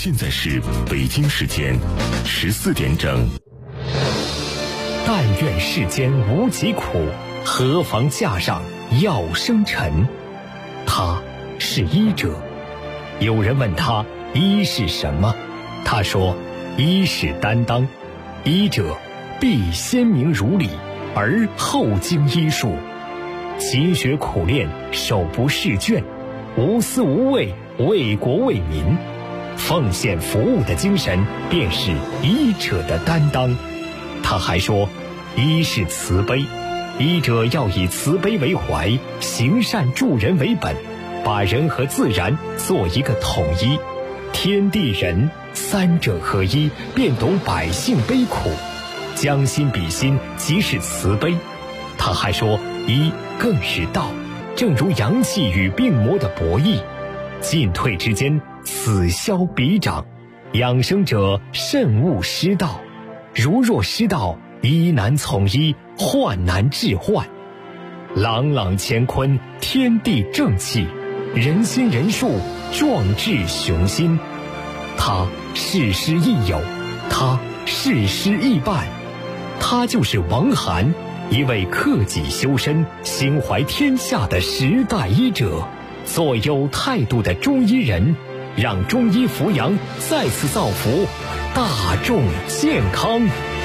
现在是北京时间14点整。 但愿世间无疾苦，何妨架上药生尘。他是医者。有人问他医是什么，他说医是担当，医者必先明如理，而后经医术，勤学苦练，手不释卷，无私无畏，为国为民，奉献服务的精神便是医者的担当。他还说医是慈悲，医者要以慈悲为怀，行善助人为本，把人和自然做一个统一，天地人三者合一，便懂百姓悲苦，将心比心，即是慈悲。他还说医更是道，正如阳气与病魔的博弈，进退之间，此消彼长，养生者慎勿失道，如若失道，医难从医，患难治患。朗朗乾坤，天地正气，人心人术，壮志雄心。他事师亦友，他事师亦伴，他就是王涵，一位克己修身、心怀天下的时代医者，做有态度的中医人，让中医扶阳再次造福大众健康。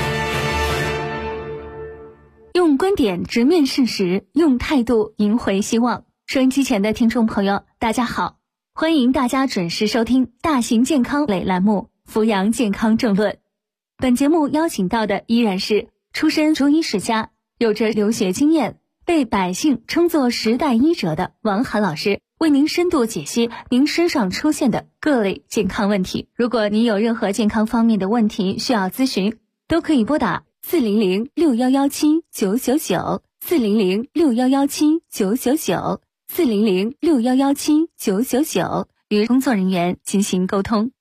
用观点直面事实，用态度赢回希望。收音机前的听众朋友，大家好，欢迎大家准时收听大型健康类栏目《扶阳健康政论》。本节目邀请到的依然是出身中医世家，有着留学经验，被百姓称作时代医者的王涵老师，为您深度解析您身上出现的各类健康问题。如果您有任何健康方面的问题需要咨询，都可以拨打400-6117-999，400-6117-999，400-6117-999，与工作人员进行沟通。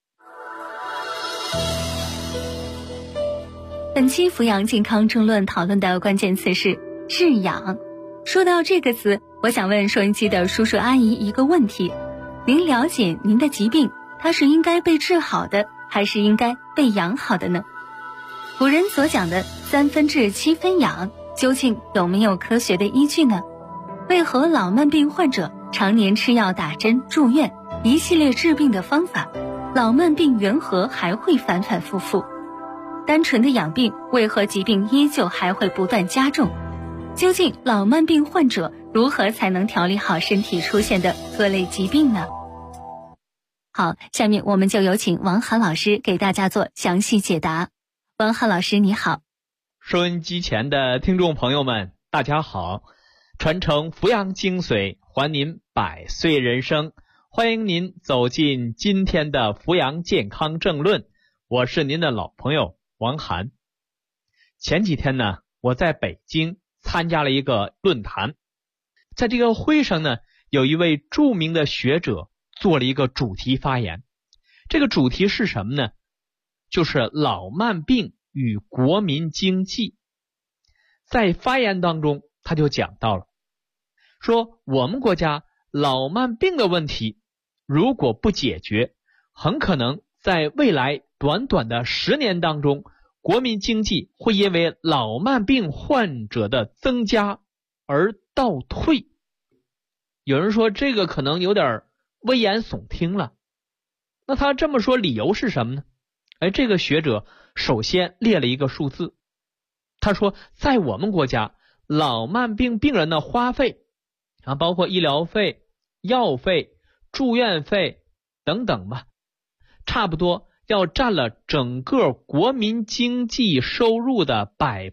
本期扶阳健康政论讨论的关键词是治养。说到这个词，我想问收音机的叔叔阿姨一个问题：您了解您的疾病，它是应该被治好的，还是应该被养好的呢？古人所讲的3分治7分养，究竟有没有科学的依据呢？为何老慢病患者常年吃药打针住院，一系列治病的方法，老慢病缘何还会反反复复？单纯的养病，为何疾病依旧还会不断加重？究竟老慢病患者如何才能调理好身体出现的各类疾病呢？好，下面我们就有请王涵老师给大家做详细解答。王涵老师你好。 收音机前的听众朋友们大家好，传承扶阳精髓，还您百岁人生，欢迎您走进今天的扶阳健康政论，我是您的老朋友王涵。前几天呢，我在北京参加了一个论坛，在这个会上呢，有一位著名的学者做了一个主题发言。这个主题是什么呢？就是老慢病与国民经济。在发言当中，他就讲到了，说我们国家老慢病的问题如果不解决，很可能在未来短短的10年当中，国民经济会因为老慢病患者的增加而倒退。有人说这个可能有点危言耸听了，那他这么说理由是什么呢？这个学者首先列了一个数字，他说在我们国家老慢病病人的花费包括医疗费、药费、住院费等等吧，差不多要占了整个国民经济收入的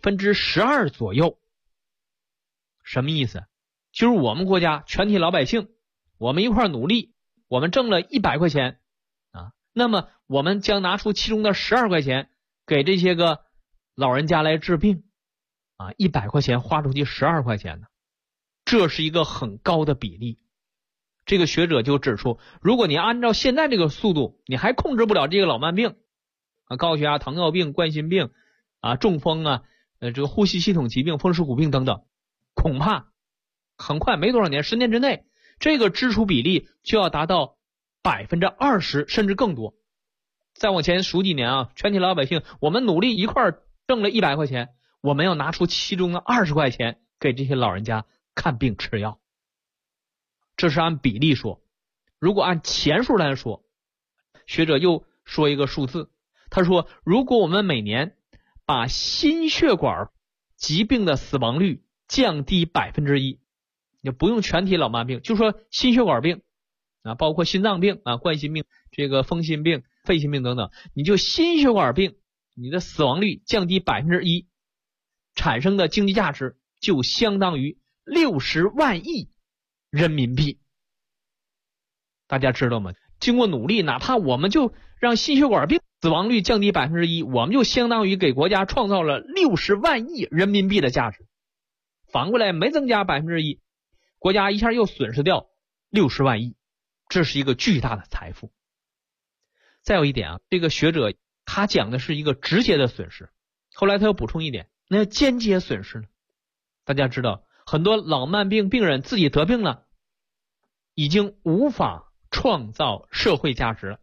12% 左右。什么意思？就是我们国家全体老百姓，我们一块努力，我们挣了100块钱那么我们将拿出其中的12块钱给这些个老人家来治病100块钱花出去12块钱呢，这是一个很高的比例。这个学者就指出，如果你按照现在这个速度，你还控制不了这个老慢病高血压、糖尿病、冠心病中风这个呼吸系统疾病、风湿骨病等等，恐怕很快没多少年，10年之内，这个支出比例就要达到20%甚至更多。 再往前数几年啊，全体老百姓我们努力一块儿挣了100块钱，我们要拿出其中的20块钱给这些老人家看病吃药。这是按比例说。如果按钱数来说，学者又说一个数字，他说如果我们每年把心血管疾病的死亡率降低1%，也不用全体老慢病，就说心血管病啊，包括心脏病啊、冠心病、这个风心病、肺心病等等，你就心血管病你的死亡率降低1%，产生的经济价值就相当于60万亿人民币。大家知道吗？经过努力，哪怕我们就让心血管病死亡率降低1%，我们就相当于给国家创造了60万亿人民币的价值。反过来没增加1%，国家一下又损失掉60万亿，这是一个巨大的财富。再有一点啊，这个学者他讲的是一个直接的损失，后来他又补充一点，那间接损失呢？大家知道很多老慢病病人自己得病了，已经无法创造社会价值了，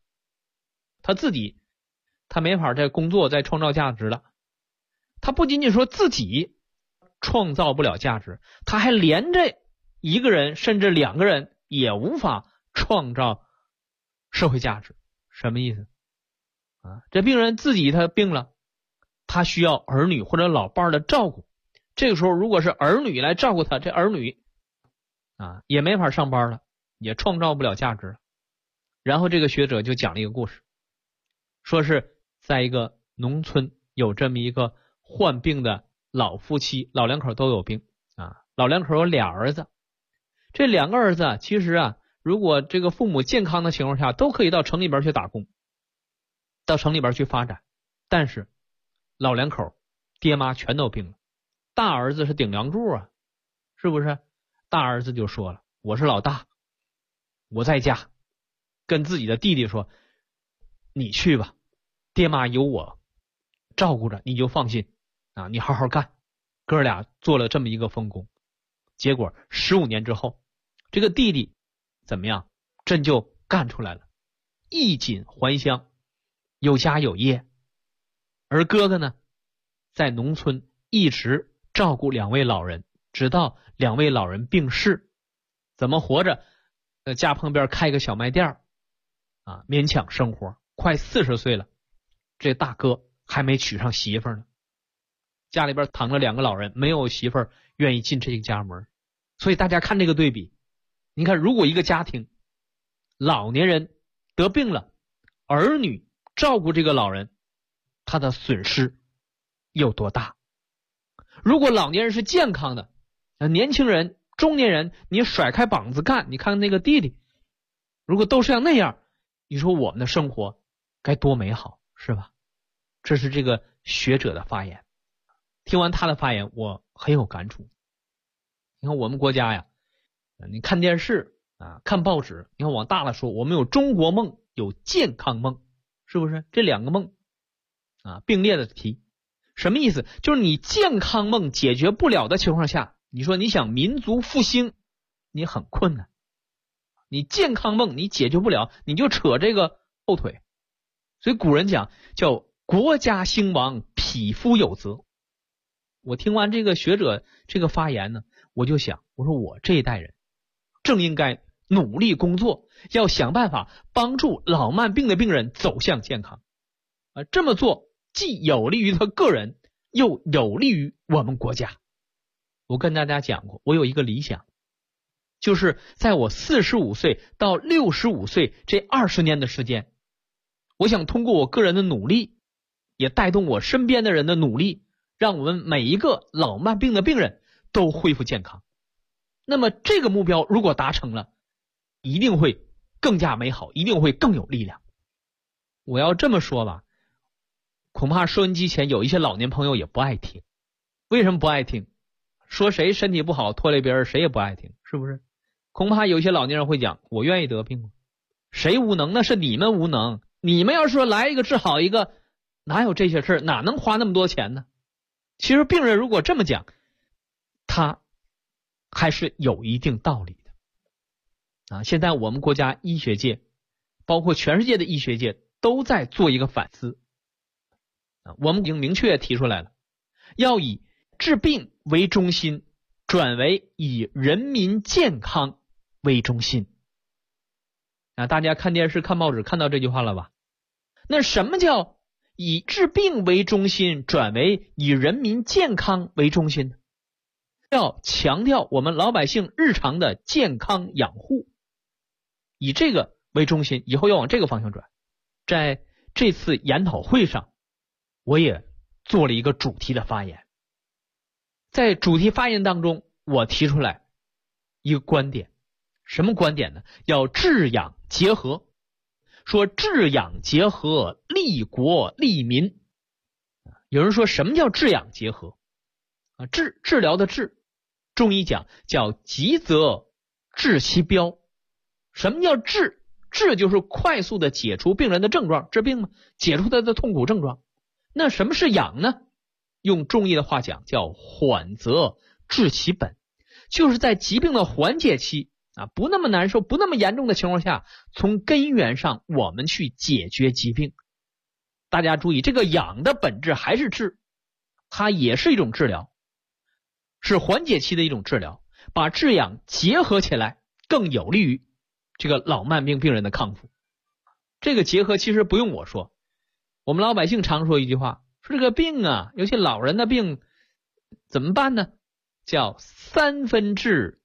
他没法再工作再创造价值了。他不仅仅说自己创造不了价值，他还连着一个人甚至2个人也无法创造社会价值。什么意思啊？这病人自己他病了，他需要儿女或者老伴的照顾，这个时候如果是儿女来照顾他，这儿女啊也没法上班了，也创造不了价值了。然后这个学者就讲了一个故事，说是在一个农村有这么一个患病的老夫妻，老两口都有病啊，老两口有俩儿子，这2个儿子其实啊，如果这个父母健康的情况下，都可以到城里边去打工，到城里边去发展。但是老两口爹妈全都病了，大儿子是顶梁柱啊，是不是？大儿子就说了，我是老大，我在家跟自己的弟弟说，你去吧，爹妈有我照顾着，你就放心啊，你好好干。哥俩做了这么一个丰功，结果15年之后，这个弟弟怎么样？真就干出来了，衣锦还乡，有家有业。而哥哥呢，在农村一直照顾2位老人，直到2位老人病逝，怎么活着？家旁边开个小卖店啊，勉强生活。快40岁了，这大哥还没娶上媳妇呢，家里边躺着2个老人，没有媳妇愿意进这个家门。所以大家看这个对比，你看如果一个家庭老年人得病了，儿女照顾这个老人，他的损失有多大？如果老年人是健康的，年轻人中年人你甩开膀子干，你看那个弟弟如果都是像那样，你说我们的生活该多美好，是吧？这是这个学者的发言。听完他的发言，我很有感触。你看我们国家呀，你看电视啊，看报纸，你看往大了说，我们有中国梦，有健康梦，是不是？这2个梦啊并列的提。什么意思？就是你健康梦解决不了的情况下，你说你想民族复兴，你很困难。你健康梦你解决不了，你就扯这个后腿。所以古人讲叫国家兴亡，匹夫有责。我听完这个学者这个发言呢，我就想，我说我这一代人正应该努力工作，要想办法帮助老慢病的病人走向健康。这么做既有利于他个人，又有利于我们国家。我跟大家讲过，我有一个理想，就是在我45岁到65岁这20年的时间，我想通过我个人的努力，也带动我身边的人的努力，让我们每一个老慢病的病人都恢复健康。那么这个目标如果达成了，一定会更加美好，一定会更有力量。我要这么说吧，恐怕收音机前有一些老年朋友也不爱听。为什么不爱听？说谁身体不好拖累别人，谁也不爱听，是不是？恐怕有些老年人会讲，我愿意得病吗？谁无能？那是你们无能。你们要说来一个治好一个，哪有这些事？哪能花那么多钱呢？其实病人如果这么讲，他还是有一定道理的。现在我们国家医学界，包括全世界的医学界， 都在做一个反思。我们已经明确提出来了，要以治病为中心，转为以人民健康为中心。大家看电视看报纸看到这句话了吧？那什么叫以治病为中心，转为以人民健康为中心呢？要强调我们老百姓日常的健康养护，以这个为中心，以后要往这个方向转。在这次研讨会上，我也做了一个主题的发言。在主题发言当中，我提出来一个观点，什么观点呢？要治养结合，说治养结合，利国利民。有人说什么叫治养结合？治疗的治，中医讲叫急则治其标。什么叫治？治就是快速的解除病人的症状，治病嘛，解除他的痛苦症状。那什么是养呢？用中医的话讲叫缓则治其本，就是在疾病的缓解期不那么难受，不那么严重的情况下，从根源上我们去解决疾病。大家注意，这个养的本质还是治，它也是一种治疗，是缓解期的一种治疗，把治养结合起来，更有利于这个老慢病病人的康复。这个结合其实不用我说，我们老百姓常说一句话，说这个病尤其老人的病怎么办呢？叫3分治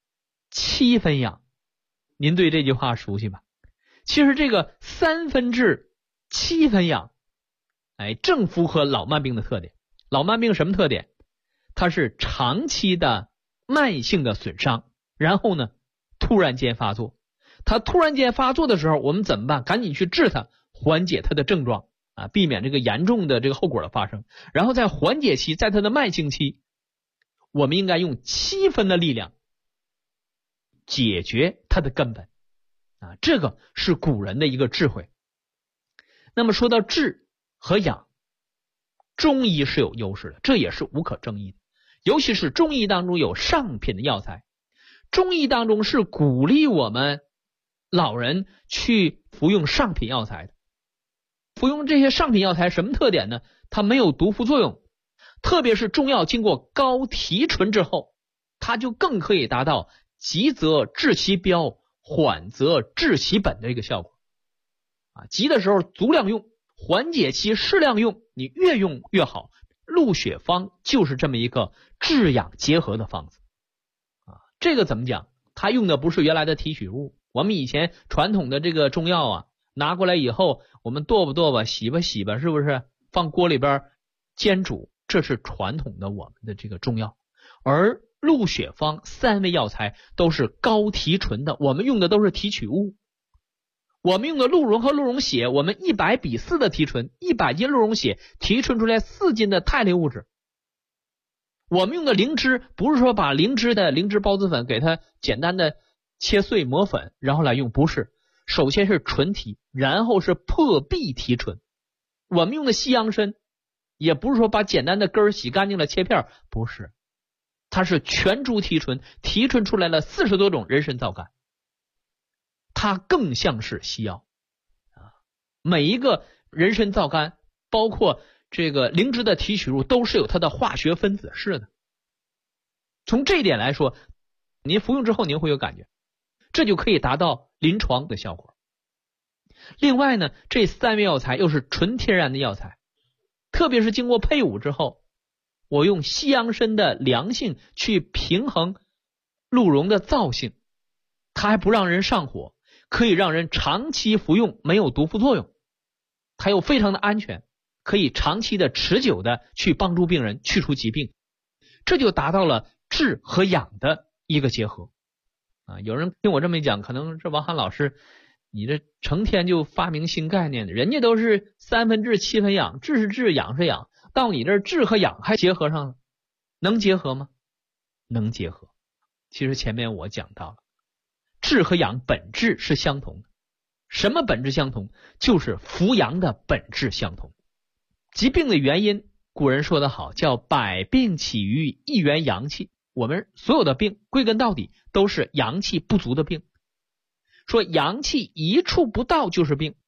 7分养。您对这句话熟悉吧？其实这个3分治7分养，正符合老慢病的特点。老慢病什么特点？它是长期的慢性的损伤，然后呢突然间发作。它突然间发作的时候，我们怎么办？赶紧去治它，缓解它的症状避免这个严重的这个后果的发生。然后在缓解期，在它的慢性期，我们应该用7分的力量解决它的根本这个是古人的一个智慧。那么说到治和养，中医是有优势的，这也是无可争议的。尤其是中医当中有上品的药材，中医当中是鼓励我们老人去服用上品药材的。服用这些上品药材什么特点呢？它没有毒副作用，特别是中药经过高提纯之后，它就更可以达到急则治其标，缓则治其本的一个效果。急的时候足量用，缓解期适量用，你越用越好。鹿血方就是这么一个治养结合的方子这个怎么讲？它用的不是原来的提取物，我们以前传统的这个中药拿过来以后，我们剁吧剁吧，洗吧洗吧，是不是放锅里边煎煮？这是传统的我们的这个中药。而鹿血方3味药材都是高提纯的，我们用的都是提取物。我们用的鹿茸和鹿茸血，我们100:4的提纯，100斤鹿茸血提纯出来4斤的肽类物质。我们用的灵芝，不是说把灵芝的灵芝孢子粉给它简单的切碎磨粉然后来用，不是，首先是纯提，然后是破壁提纯。我们用的西洋参也不是说把简单的根儿洗干净了切片，不是，它是全株提纯，提纯出来了40多种人参皂苷，它更像是西药每一个人参皂苷包括这个灵芝的提取物都是有它的化学分子式的。从这一点来说，您服用之后您会有感觉，这就可以达到临床的效果。另外呢，这3味药材又是纯天然的药材，特别是经过配伍之后，我用西洋参的凉性去平衡鹿茸的燥性，它还不让人上火，可以让人长期服用，没有毒副作用，它又非常的安全，可以长期的持久的去帮助病人去除疾病，这就达到了治和养的一个结合有人听我这么一讲，可能是王涵老师你这成天就发明新概念，人家都是3分治7分养，治是治养是养，到你这儿治和养还结合上了，能结合吗？能结合。其实前面我讲到了，治和养本质是相同的。什么本质相同？就是扶阳的本质相同。疾病的原因，古人说得好，叫百病起于一元阳气。我们所有的病归根到底都是阳气不足的病，说阳气一处不到就是病，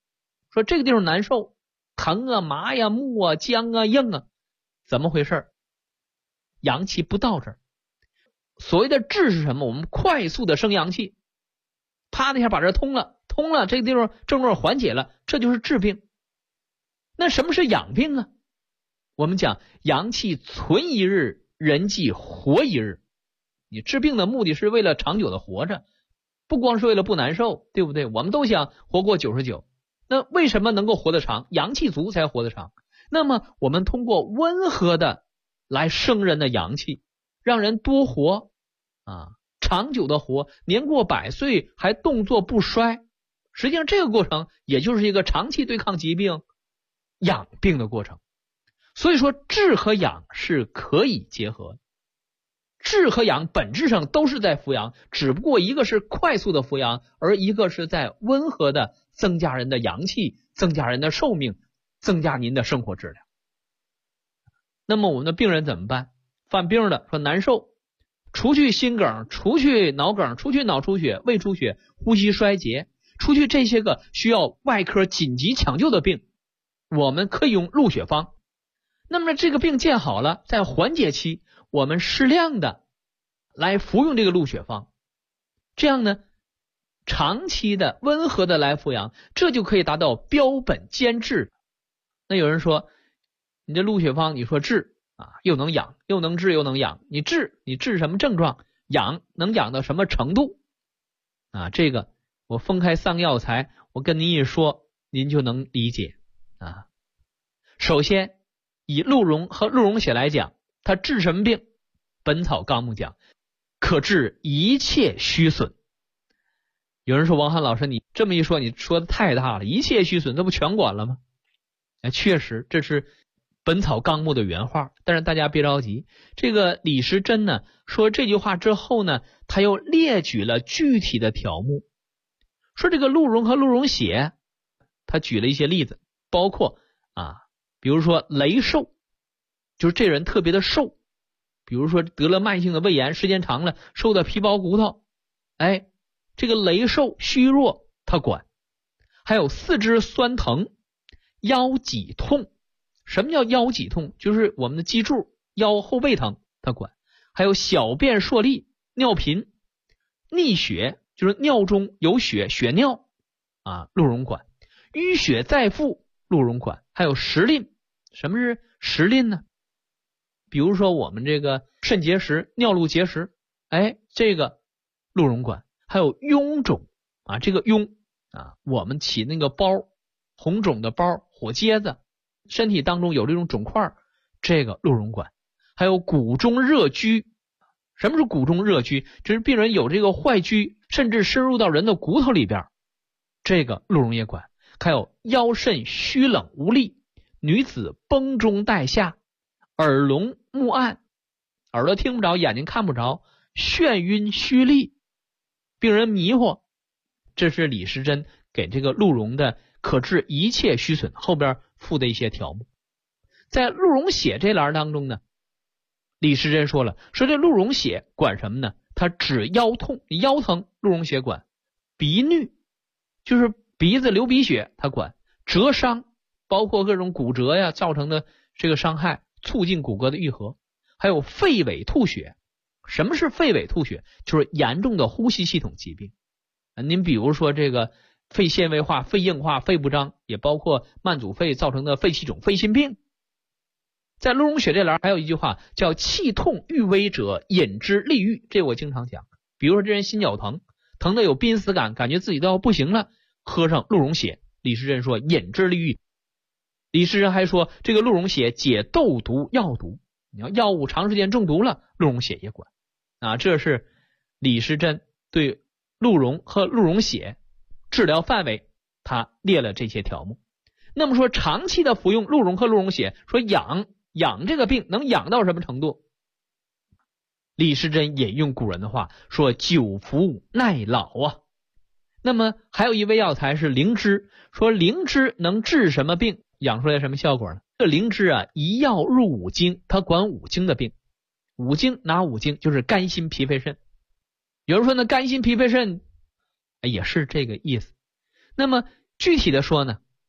说这个地方难受，疼啊、麻呀、木啊、僵啊、硬啊，怎么回事？阳气不到这儿。所谓的治是什么？我们快速的生阳气，啪的一下把这通了，这个地方症状缓解了，这就是治病。那什么是养病啊？我们讲阳气存一日，人际活一日。你治病的目的是为了长久的活着，不光是为了不难受，对不对？我们都想活过99。那为什么能够活得长？阳气足才活得长。那么我们通过温和的来生人的阳气，让人多活长久的活，年过100岁还动作不衰。实际上这个过程也就是一个长期对抗疾病、养病的过程。所以说治和养是可以结合的。治和养本质上都是在扶阳，只不过一个是快速的扶阳，而一个是在温和的增加人的阳气，增加人的寿命，增加您的生活质量。那么我们的病人怎么办？犯病了，说难受，除去心梗，除去脑梗，除去脑出血、胃出血、呼吸衰竭，除去这些个需要外科紧急抢救的病，我们可以用鹿血方。那么这个病见好了，在缓解期我们适量的来服用这个鹿血方，这样呢长期的温和的来服养，这就可以达到标本兼治。那有人说你这鹿血方你说治又能养又能治又能养，你治什么症状，养能养到什么程度这个我分开3个药材我跟您一说您就能理解首先以鹿茸和鹿茸血来讲，它治什么病？本草纲目讲可治一切虚损。有人说王翰老师你这么一说你说的太大了，一切虚损这不全管了吗？确实这是本草纲目的原话，但是大家别着急，这个李时珍呢说这句话之后呢，他又列举了具体的条目，说这个鹿茸和鹿茸血，他举了一些例子，包括比如说雷瘦，就是这人特别的瘦，比如说得了慢性的胃炎，时间长了瘦的皮包骨头，这个雷瘦虚弱他管。还有四肢酸疼、腰脊痛，什么叫腰脊痛？就是我们的脊柱、腰后背疼他管。还有小便硕利、尿频、逆血，就是尿中有血，血尿鹿茸管。淤血再腹，鹿茸管。还有石淋，什么是石淋呢？比如说我们这个肾结石、尿路结石，这个鹿茸管。还有臃肿这个臃我们起那个包，红肿的包、火疖子，身体当中有这种肿块，这个鹿茸管。还有骨中热拘，什么是骨中热拘？就是病人有这个坏疽，甚至深入到人的骨头里边，这个鹿茸也管。还有腰肾虚冷无力，女子崩中带下，耳聋目暗，耳朵听不着，眼睛看不着，眩晕虚力，病人迷惑。这是李时珍给这个鹿茸的可治一切虚损后边附的一些条目。在鹿茸血这栏当中呢，李时珍说了，说这鹿茸血管什么呢？它治腰痛，腰疼鹿茸血管。鼻衄，就是鼻子流鼻血它管。折伤，包括各种骨折呀造成的这个伤害，促进骨骼的愈合。还有肺痿吐血。什么是肺痿吐血？就是严重的呼吸系统疾病。您比如说这个肺纤维化、肺硬化、肺不张，也包括慢阻肺造成的肺气肿、肺心病。在鹿茸血这栏还有一句话叫气痛欲危者饮之利愈，这我经常讲。比如说这人心绞疼，疼的有濒死感，感觉自己都要不行了，喝上鹿茸血，李时珍说饮之利愈。李时珍还说这个鹿茸血解痘毒药毒，你要药物长时间中毒了，鹿茸血也管这是李时珍对鹿茸和鹿茸血治疗范围他列了这些条目。那么说长期的服用鹿茸和鹿茸血，说养这个病能养到什么程度？李时珍引用古人的话说久服耐老那么还有一味药材是灵芝，说灵芝能治什么病，养出来什么效果呢？这灵芝一药入5经，它管5经的病。5经哪5经？就是肝心脾肺肾。有人说那肝心脾肺肾也是这个意思。那么具体的说呢，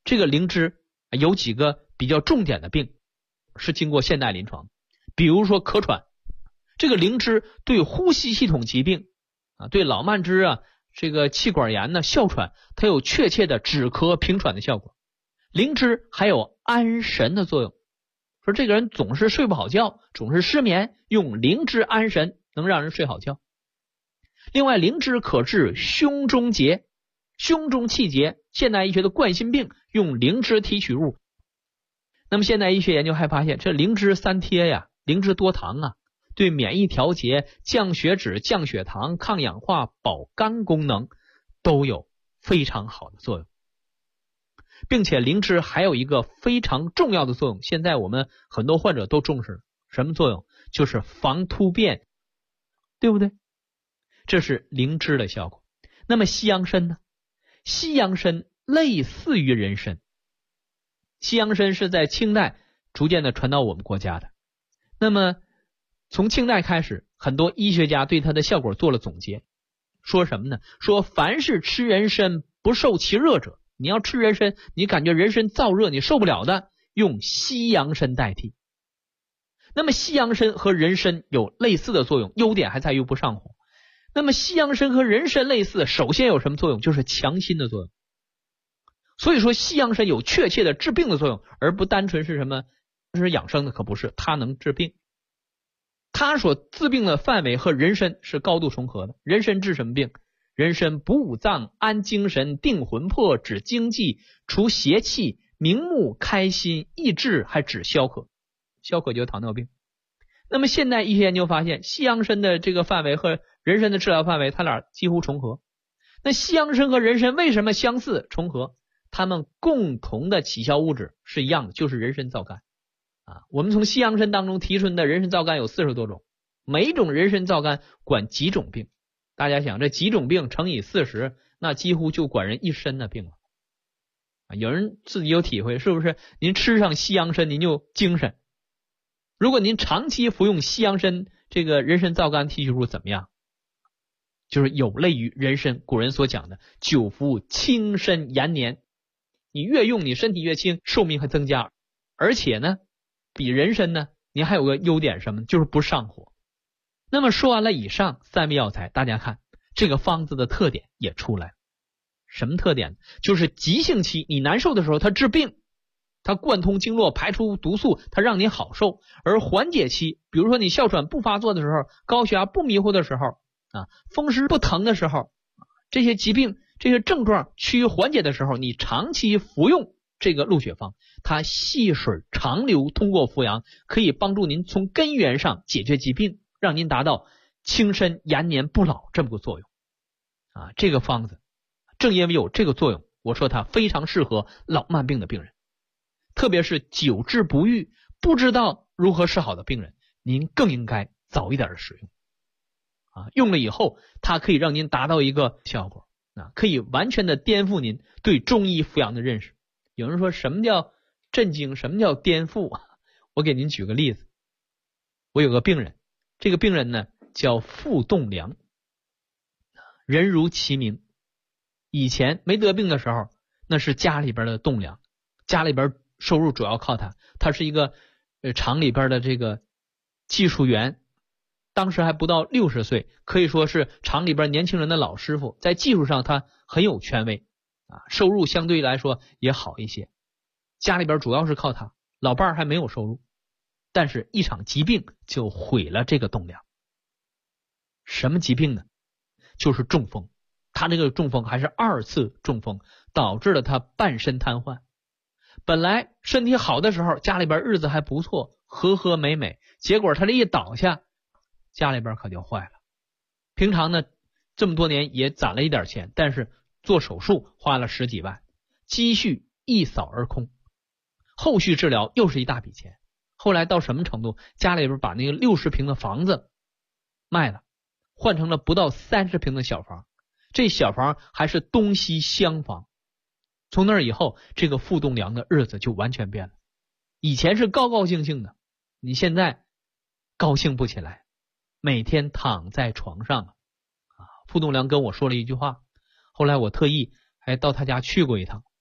这个灵芝有几个比较重点的病是经过现代临床，比如说咳喘，这个灵芝对呼吸系统疾病对老慢支这个气管炎哮喘，它有确切的止咳平喘的效果。灵芝还有安神的作用，说这个人总是睡不好觉，总是失眠，用灵芝安神能让人睡好觉。另外，灵芝可治胸中结、胸中气结，现代医学的冠心病用灵芝提取物。那么现代医学研究还发现，这灵芝三贴灵芝多糖对免疫调节、降血脂、降血糖、抗氧化、保肝功能都有非常好的作用。并且灵芝还有一个非常重要的作用，现在我们很多患者都重视，什么作用？就是防突变，对不对？这是灵芝的效果。那么西洋参呢？西洋参类似于人参，西洋参是在清代逐渐的传到我们国家的。那么从清代开始，很多医学家对它的效果做了总结，说什么呢？说凡是吃人参不受其热者，你要吃人参，你感觉人参燥热你受不了的，用西洋参代替。那么西洋参和人参有类似的作用，优点还在于不上火。那么西洋参和人参类似，首先有什么作用？就是强心的作用。所以说西洋参有确切的治病的作用，而不单纯是什么是养生的，可不是，它能治病。它所治病的范围和人参是高度重合的。人参治什么病？人参补五脏、安精神、定魂魄、止惊悸、除邪气、明目、开心、益智，还止消渴。消渴就是糖尿病。那么现代医学研究发现，西洋参的这个范围和人参的治疗范围，它俩几乎重合。那西洋参和人参为什么相似重合？它们共同的起效物质是一样的，就是人参皂苷我们从西洋参当中提纯的人参皂苷有40多种，每一种人参皂苷管几种病。大家想，这几种病乘以40，那几乎就管人一身的病了有人自己有体会，是不是？您吃上西洋参您就精神。如果您长期服用西洋参这个人参皂苷提取物怎么样？就是有类于人参古人所讲的久服轻身延年，你越用你身体越轻，寿命还增加。而且呢，比人参呢，您还有个优点什么？就是不上火。那么说完了以上3味药材，大家看这个方子的特点也出来了。什么特点？就是急性期你难受的时候它治病，它贯通经络排出毒素，它让你好受。而缓解期，比如说你哮喘不发作的时候，高血压不迷糊的时候风湿不疼的时候，这些疾病这些症状趋于缓解的时候，你长期服用这个鹿血方，它细水长流，通过服阳可以帮助您从根源上解决疾病，让您达到轻身延年不老这么个作用这个方子正因为有这个作用，我说它非常适合老慢病的病人，特别是久治不愈不知道如何是好的病人，您更应该早一点的使用用了以后它可以让您达到一个效果可以完全的颠覆您对中医服阳的认识。有人说什么叫震惊，什么叫颠覆我给您举个例子。我有个病人，这个病人呢叫傅栋梁，人如其名。以前没得病的时候，那是家里边的栋梁，家里边收入主要靠他，他是一个厂里边的这个技术员，当时还不到60岁，可以说是厂里边年轻人的老师傅，在技术上他很有权威收入相对来说也好一些。家里边主要是靠他，老伴儿还没有收入，但是一场疾病就毁了这个栋梁。什么疾病呢？就是中风。他这个中风还是2次中风，导致了他半身瘫痪。本来身体好的时候，家里边日子还不错，和和美美，结果他这一倒下，家里边可就坏了。平常呢这么多年也攒了一点钱，但是做手术花了10几万，积蓄一扫而空，后续治疗又是一大笔钱。后来到什么程度？家里边把那个60平的房子卖了，换成了不到30平的小房，这小房还是东西厢房。从那以后，这个傅栋梁的日子就完全变了。以前是高高兴兴的，你现在高兴不起来，每天躺在床上傅栋梁跟我说了一句话，后来我特意还到他家去过一趟。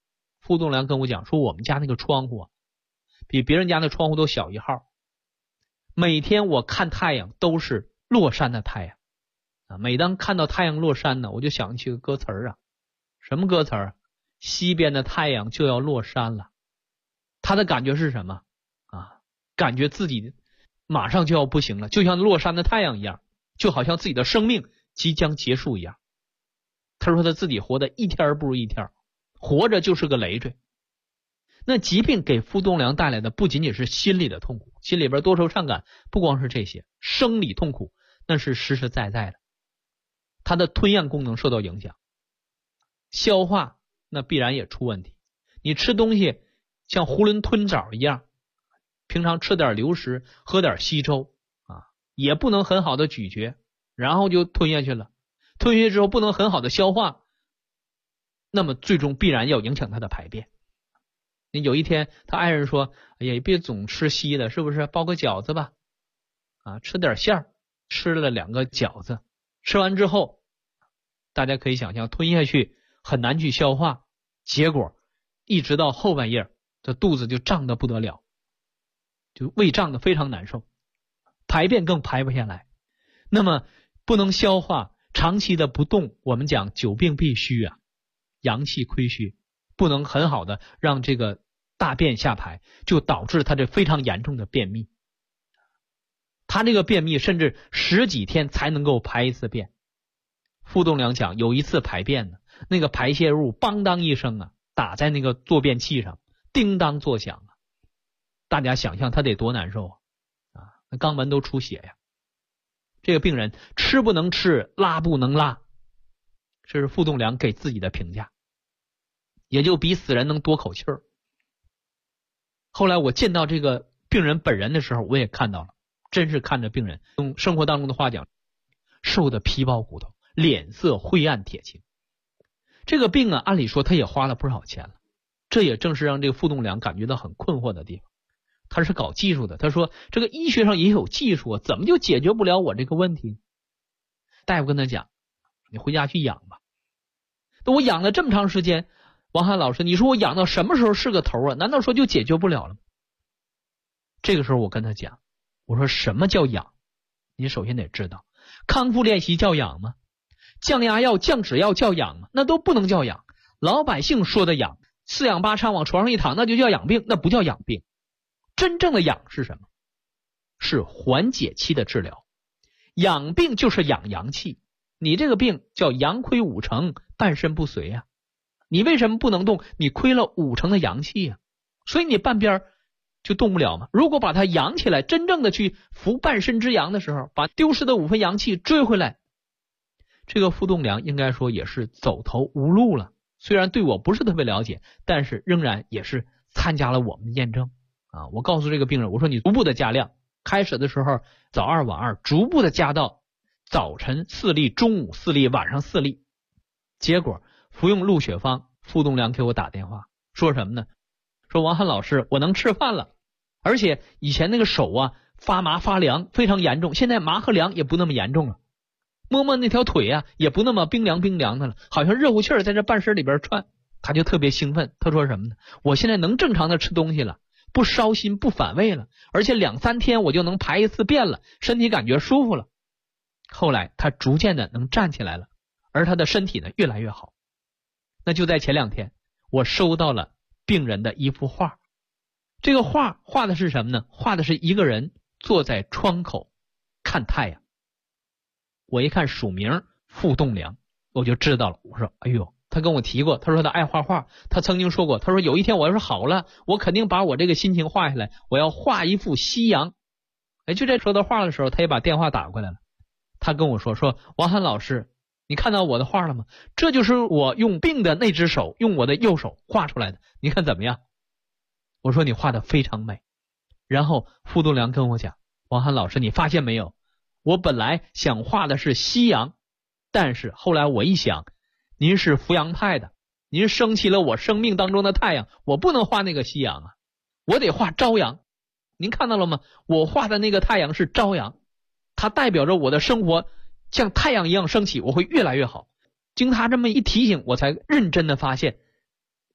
傅栋梁跟我讲说，我们家那个窗户比别人家的窗户都小一号，每天我看太阳都是落山的太阳每当看到太阳落山呢，我就想起个歌词什么歌词西边的太阳就要落山了。他的感觉是什么感觉自己马上就要不行了，就像落山的太阳一样，就好像自己的生命即将结束一样。他说他自己活得一天不如一天，活着就是个累赘。那疾病给傅栋梁带来的不仅仅是心理的痛苦，心里边多愁善感，不光是这些，生理痛苦那是实实在在的。他的吞咽功能受到影响，消化那必然也出问题。你吃东西像囫囵吞枣一样，平常吃点流食，喝点稀粥也不能很好的咀嚼，然后就吞下去了。吞下去之后不能很好的消化，那么最终必然要影响他的排便。有一天他爱人说，哎呀，别总吃稀的，是不是包个饺子吧吃点馅儿。吃了2个饺子，吃完之后大家可以想象吞下去很难去消化，结果一直到后半夜这肚子就胀得不得了，就胃胀得非常难受，排便更排不下来。那么不能消化，长期的不动，我们讲久病必虚阳气亏虚，不能很好的让这个大便下排，就导致他这非常严重的便秘。他这个便秘甚至10几天才能够排一次便。傅栋梁讲有一次排便呢，那个排泄物邦当一声打在那个坐便器上，叮当作响大家想象他得多难受那肛门都出血呀。这个病人吃不能吃，拉不能拉，这是傅栋梁给自己的评价，也就比死人能多口气儿。后来我见到这个病人本人的时候，我也看到了，真是看着病人用生活当中的话讲，瘦的皮包骨头，脸色灰暗铁青。这个病按理说他也花了不少钱了，这也正是让这个傅栋梁感觉到很困惑的地方。他是搞技术的，他说这个医学上也有技术怎么就解决不了我这个问题？大夫跟他讲，你回家去养吧。那我养了这么长时间，王翰老师，你说我养到什么时候是个头难道说就解决不了了吗？这个时候我跟他讲，我说什么叫养？你首先得知道，康复练习叫养吗？降压药、降脂药叫养吗？那都不能叫养。老百姓说的养，4仰8叉往床上一躺，那就叫养病，那不叫养病。真正的养是什么？是缓解期的治疗。养病就是养阳气，你这个病叫阳亏5成，半身不遂你为什么不能动？你亏了5成的阳气所以你半边就动不了嘛。如果把它养起来，真正的去扶半身之阳的时候，把丢失的5分阳气追回来，这个傅栋梁应该说也是走投无路了。虽然对我不是特别了解，但是仍然也是参加了我们的验证我告诉这个病人，我说你逐步的加量，开始的时候早2晚2，逐步的加到早晨4粒，中午4粒，晚上4粒。结果服用鹿血方，傅栋梁给我打电话说什么呢？说王翰老师，我能吃饭了，而且以前那个手发麻发凉非常严重，现在麻和凉也不那么严重了，摸摸那条腿也不那么冰凉的了，好像热乎气儿在这半身里边窜。他就特别兴奋，他说什么呢？我现在能正常的吃东西了，不烧心不反胃了，而且2、3天我就能排一次便了，身体感觉舒服了。后来他逐渐的能站起来了，而他的身体呢越来越好。那就在前2天，我收到了病人的一幅画。这个画画的是什么呢？画的是一个人坐在窗口看太阳。我一看署名傅栋梁，我就知道了。我说哎呦，他跟我提过，他说他爱画画，他曾经说过，他说有一天我要是好了，我肯定把我这个心情画下来，我要画一幅夕阳。就在说到画的时候，他也把电话打过来了。他跟我说王翰老师，你看到我的画了吗？这就是我用病的那只手，用我的右手画出来的，你看怎么样？我说你画的非常美。然后傅栋梁跟我讲，王翰老师，你发现没有，我本来想画的是夕阳，但是后来我一想，您是扶阳派的，您升起了我生命当中的太阳，我不能画那个夕阳我得画朝阳。您看到了吗？我画的那个太阳是朝阳，它代表着我的生活像太阳一样升起，我会越来越好。经他这么一提醒，我才认真的发现，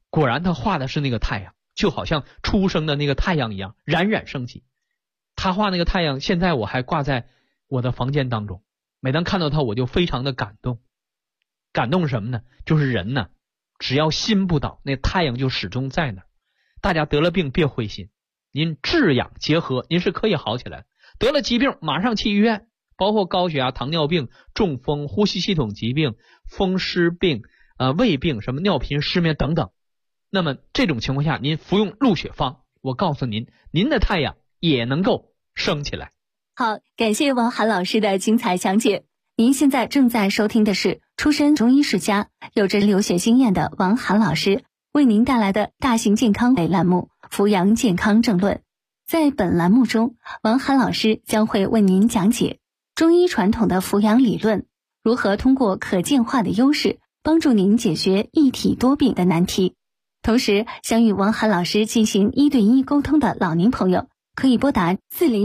果然他画的是那个太阳，就好像出生的那个太阳一样，冉冉升起。他画那个太阳，现在我还挂在我的房间当中，每当看到他我就非常的感动。感动什么呢？就是人呢，只要心不倒，那太阳就始终在那儿。大家得了病别灰心，您治养结合，您是可以好起来的。得了疾病马上去医院，包括高血压、糖尿病、中风、呼吸系统疾病、风湿病、胃病、什么尿频、失眠等等。那么这种情况下，您服用鹿血方，我告诉您，您的太阳也能够升起来。 好，感谢王涵老师的精彩讲解。您现在正在收听的是出身中医世家、有着留学经验的王涵老师为您带来的大型健康类栏目《扶阳健康正论》。在本栏目中，王涵老师将会为您讲解中医传统的扶阳理论，如何通过可见化的优势帮助您解决一体多病的难题。同时，想与王涵老师进行1对1沟通的老年朋友，可以拨打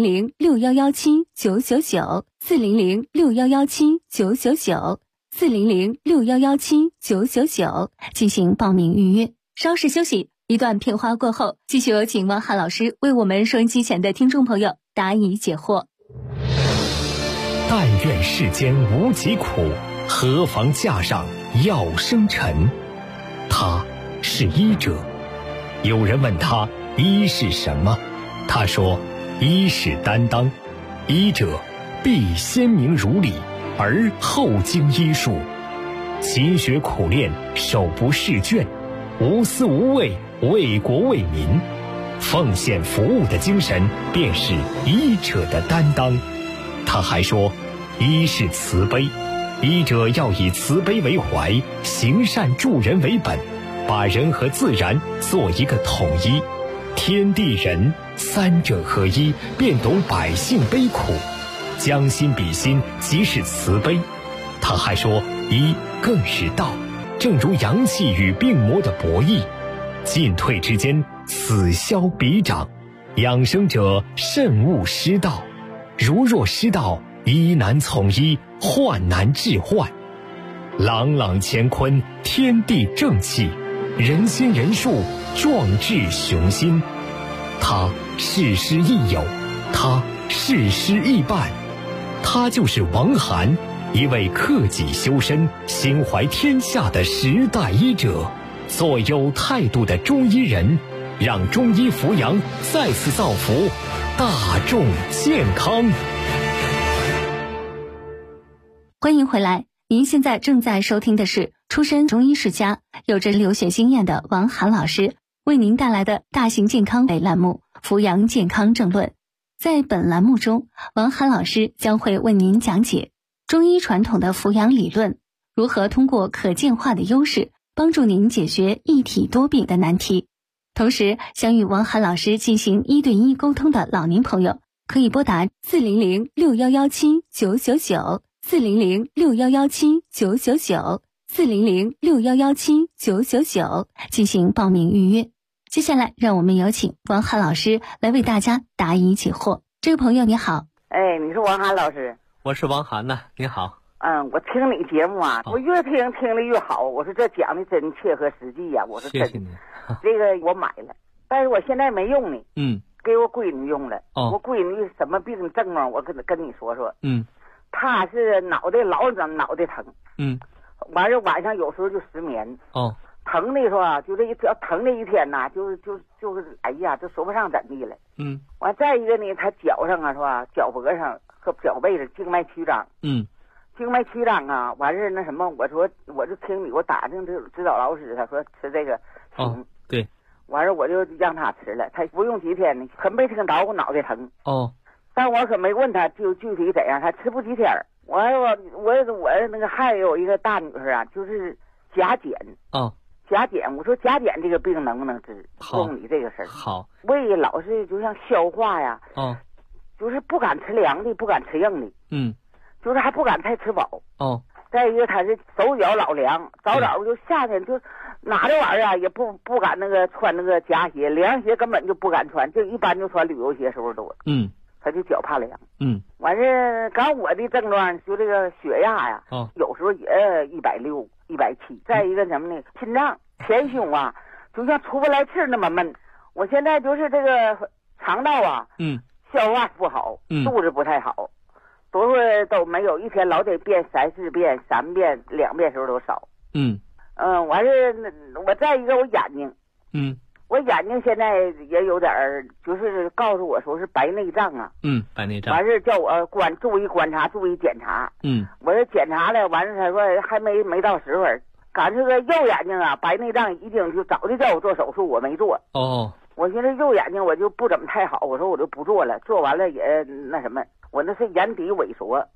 400-6117-999，400-6117-999，400-6117-999进行报名预约。稍事休息，一段片花过后，继续有请王涵老师为我们收音机前的听众朋友答疑解惑。 但愿世间无疾苦，何妨架上药生尘。他是医者。有人问他医是什么，他说医是担当，医者必先明如理，而后经医术，勤学苦练，手不释卷，无私无畏，为国为民，奉献服务的精神便是医者的担当。他还说医是慈悲，医者要以慈悲为怀，行善助人为本，把人和自然做一个统一，天地人三者合一，便懂百姓悲苦，将心比心，即是慈悲。他还说医更是道，正如阳气与病魔的博弈，进退之间，此消彼长，养生者慎勿失道，如若失道，医难从医，患难治患。朗朗乾坤，天地正气，人心人术，壮志雄心。他事师亦友，他事师亦伴，他就是王涵，一位克己修身、心怀天下的时代医者，做有态度的中医人，让中医扶阳再次造福大众健康。 欢迎回来，您现在正在收听的是出身中医世家、有着留学经验的王涵老师为您带来的大型健康类栏目《扶阳健康正论》。在本栏目中，王涵老师将会为您讲解中医传统的扶阳理论，如何通过可见化的优势帮助您解决一体多病的难题。同时，想与王涵老师进行1对1沟通的老年朋友，可以拨打400-6117-999，400-6117-999，400-6117-999进行报名预约。接下来，让我们有请王涵老师来为大家答疑解惑。这位朋友你好。 哎，你是王涵老师？ 我是王涵呐，你好。 我听你节目啊，我越听得越好。我说这讲的真切合实际呀，我说真的。 谢谢你。 这个我买了，但是我现在没用呢。给我闺女用了。我闺女什么病症状，我跟你说说。她是脑袋老脑袋疼。完了晚上有时候就失眠。疼的说啊，就这要疼这一天呐，就是哎呀，这说不上怎地了。完再一个呢，她脚上啊是吧，脚脖上和脚背上静脉曲张。静脉曲张啊，完事那什么，我说我就听你给我打听这指导老师，他说吃这个行。 对。 完事我就让他吃了，他不用几天呢，可没听着我脑袋疼。但我可没问他就具体怎样，他吃不几天。我那个还有一个大女儿啊，就是甲减。甲减，我说甲减这个病能不能治？问你这个事儿。 好。 胃老是就像消化呀。就是不敢吃凉的，不敢吃硬的。就是还不敢太吃饱。再一个他是手脚老凉，早就夏天就哪的玩意儿啊也不敢那个穿那个夹鞋，凉鞋根本就不敢穿，就一般就穿旅游鞋时候多。他就脚怕凉。完事刚我的症状就这个血压呀，有时候也160、170。再一个什么呢？心脏前胸啊， 就像出不来气那么闷。我现在就是这个肠道啊，消化不好，肚子不太好，多会都没有，一天老得便3、4遍、3遍、2遍时候都少。完事我再一个我眼睛，我眼睛现在也有点就是告诉我说是白内障啊。 白内障。 完事叫我注意观察，注意检查。我这检查了，完事他说还没到时候。赶这个右眼睛啊，白内障已经就早就叫我做手术，我没做。我寻思右眼睛我就不怎么太好，我说我就不做了，做完了也那什么，我那是眼底萎缩。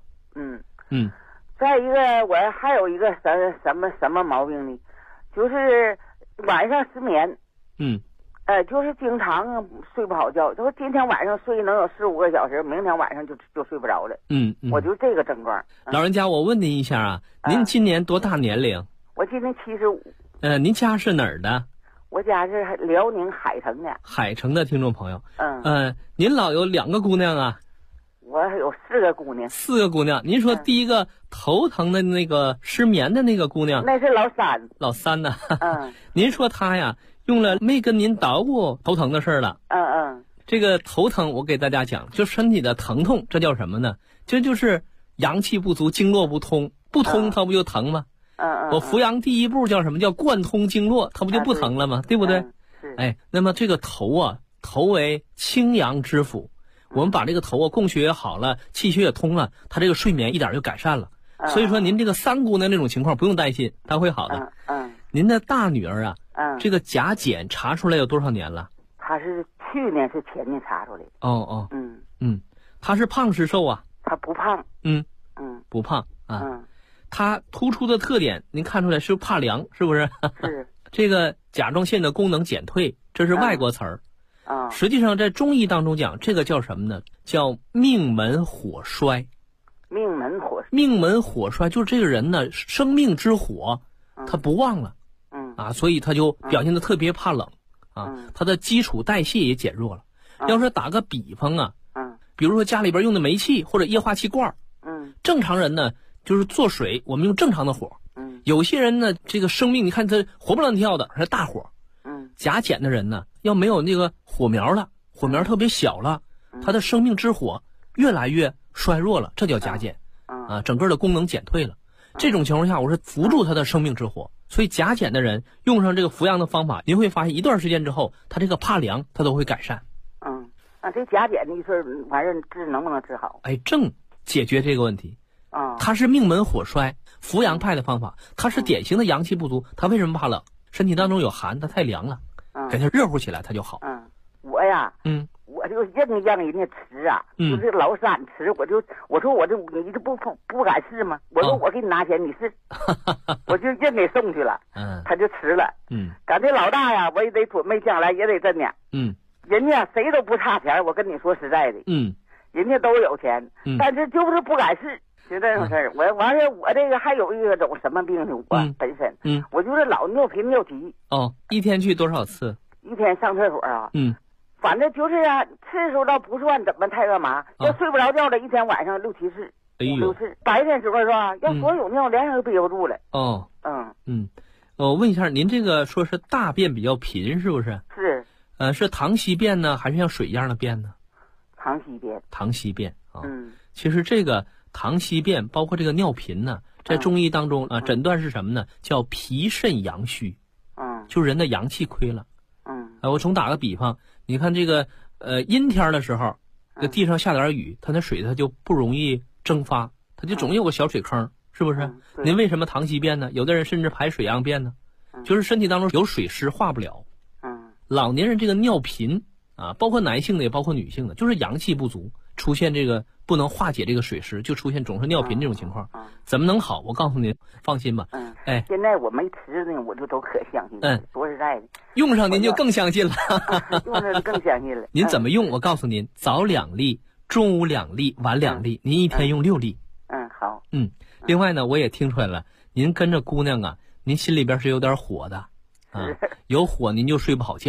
再一个我还有一个什么毛病呢？就是晚上失眠。就是经常睡不好觉，说今天晚上睡能有4、5个小时，明天晚上就睡不着了。我就这个症状。 老人家，我问您一下啊，您今年多大年龄？ 我今年75。 您家是哪儿的？ 我家是辽宁海城的。 海城的听众朋友。您老有2个姑娘啊？ 我有4个姑娘。 4个姑娘，您说第一个头疼的那个失眠的那个姑娘， 那是老三。 老三呢？您说她呀用了没跟您捣鼓头疼的事了？这个头疼我给大家讲，就身体的疼痛，这叫什么呢？这就是阳气不足，经络不通，不通它不就疼吗？我扶阳第一步叫什么？叫贯通经络，它不就不疼了吗？对不对？那么这个头啊，头为清阳之府，我们把这个头啊供血也好了，气血也通了，他这个睡眠一点就改善了。所以说您这个3姑娘那种情况不用担心，她会好的。您的大女儿啊，这个甲减查出来有多少年了？ 她是去年是前年查出来的。 她是胖是瘦啊？ 她不胖。 不胖啊。她突出的特点您看出来是怕凉，是不是？ 是。 这个甲状腺的功能减退，这是外国词儿。实际上在中医当中讲，这个叫什么呢？叫命门火衰。命门火衰就是这个人呢，生命之火他不旺了。所以他就表现得特别怕冷他的基础代谢也减弱了。要说打个比方啊，比如说家里边用的煤气或者液化气罐，正常人呢就是做水，我们用正常的火。有些人呢，这个生命你看他活蹦乱跳的，是大火。甲减的人呢，要没有那个火苗了，火苗特别小了，他的生命之火越来越衰弱了，这叫甲减整个的功能减退了。这种情况下，我是扶住他的生命之火。所以甲减的人用上这个扶阳的方法，您会发现一段时间之后，他这个怕凉他都会改善。 这甲减的一事玩意儿治能不能治好？ 正解决这个问题。他是命门火衰，扶阳派的方法，他是典型的阳气不足，他为什么怕冷？身体当中有寒，他太凉了，给他热乎起来他就好。 我呀，我就硬让人家吃啊，就是老是俺吃，我说你这不敢试吗？我说我给你拿钱，你试，我就硬给送去了，他就吃了。赶这老大呀，我也得准备将来也得这点。人家谁都不差钱，我跟你说实在的，人家都有钱，但是就是不敢试。就这种事儿，我完事我这个还有一种什么病呢？我本身，我就是老尿频尿急。 一天去多少次？ 一天上厕所啊？反正就是啊，次数倒不算怎么太干嘛，要睡不着觉了，一天晚上6、7次，5、6次。白天时候是吧？要所有尿连上就憋不住了。 我问一下，您这个说是大便比较频，是不是？ 是。 是溏稀便呢，还是像水一样的便呢？ 溏稀便。 溏稀便其实这个溏稀便包括这个尿频呢，在中医当中诊断是什么呢？叫脾肾阳虚。就是人的阳气亏了。我总打个比方，你看这个阴天的时候，这地上下点雨，它那水它就不容易蒸发，它就总有个小水坑，是不是？您为什么溏稀便呢？有的人甚至排水样便呢，就是身体当中有水湿化不了。老年人这个尿频包括男性的也包括女性的，就是阳气不足，出现这个不能化解这个水湿，就出现总是尿频这种情况。怎么能好？我告诉您，放心吧。 现在我没吃呢，我就都可相信。说实在的， 用上您就更相信了。 用上更相信了。 您怎么用？我告诉您，早2粒，中午2粒，晚2粒，您一天用6粒。 好。 另外呢，我也听出来了，您跟着姑娘啊，您心里边是有点火的。有火您就睡不好觉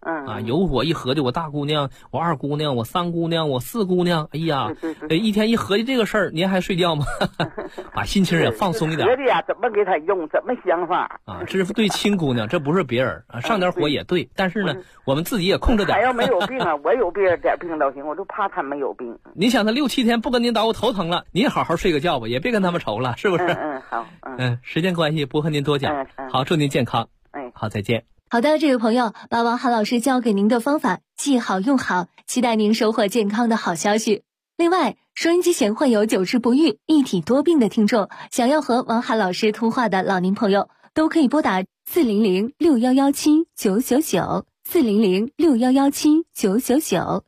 有我一合计，我大姑娘，我二姑娘，我三姑娘，我四姑娘，哎呀，一天一合计这个事儿，您还睡觉吗？把心情也放松一点。 合计呀，怎么给他用，怎么想法啊？这是对亲姑娘，这不是别人啊，上点火也对，但是呢，我们自己也控制点。 他要没有病啊，我有点病倒行，我就怕他没有病。 您想他6、7天不跟您捣鼓头疼了，您好好睡个觉吧，也别跟他们愁了，是不是？ 好。 时间关系不和您多讲。好，祝您健康。好，再见。 好的，这位朋友，把王涵老师教给您的方法记好用好，期待您收获健康的好消息。另外，收音机前患有久治不愈、一体多病的听众，想要和王涵老师通话的老年朋友，都可以拨打400-6117-999 400-6117-999